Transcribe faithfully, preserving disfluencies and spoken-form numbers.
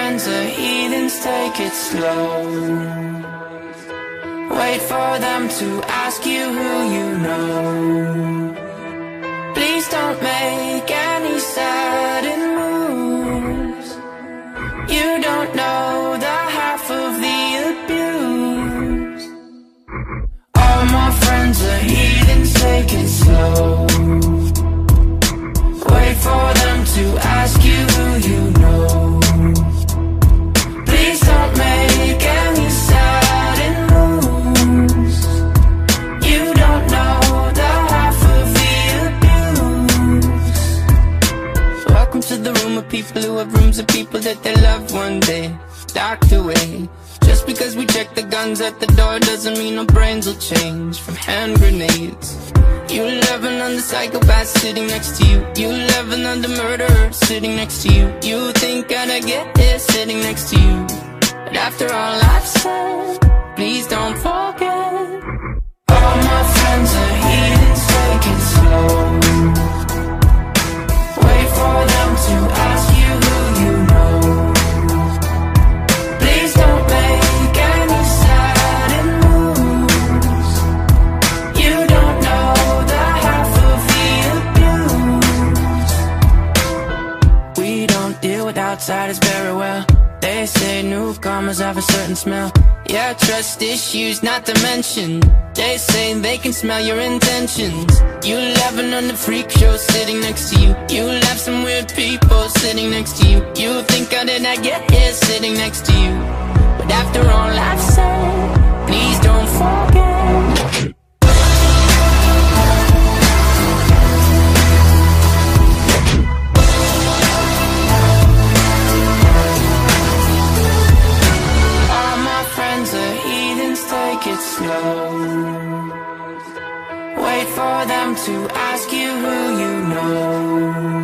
friends are heathens, take it slow. Wait for them to ask you who you know. Please don't make any sudden moves. You don't know the half of the abuse. All my friends are heathens, take it slow. Wait for them to ask you who you know. Please don't make any sudden moves. You don't know the half of the abuse. Welcome to the room of people who have rooms of people that they love one day docked away. Just because we check the guns at the door doesn't mean our brains will change from hand grenades. You loving on the psychopath sitting next to you. You loving on the murderer sitting next to you. You think I'd get here sitting next to you. But after all I've said, please don't forget. All my friends are heathens, take it slow. Wait for them to ask you who you know. Please don't make any sudden moves. You don't know the half of the abuse. We don't deal with outsiders very well. They say newcomers have a certain smell. Yeah, trust issues not to mention. They say they can smell your intentions. You laughing on the freak show sitting next to you. You laugh some weird people sitting next to you. You think I did not get here sitting next to you. But after all I've said, please don't forget. Take it slow. Wait for them to ask you who you know.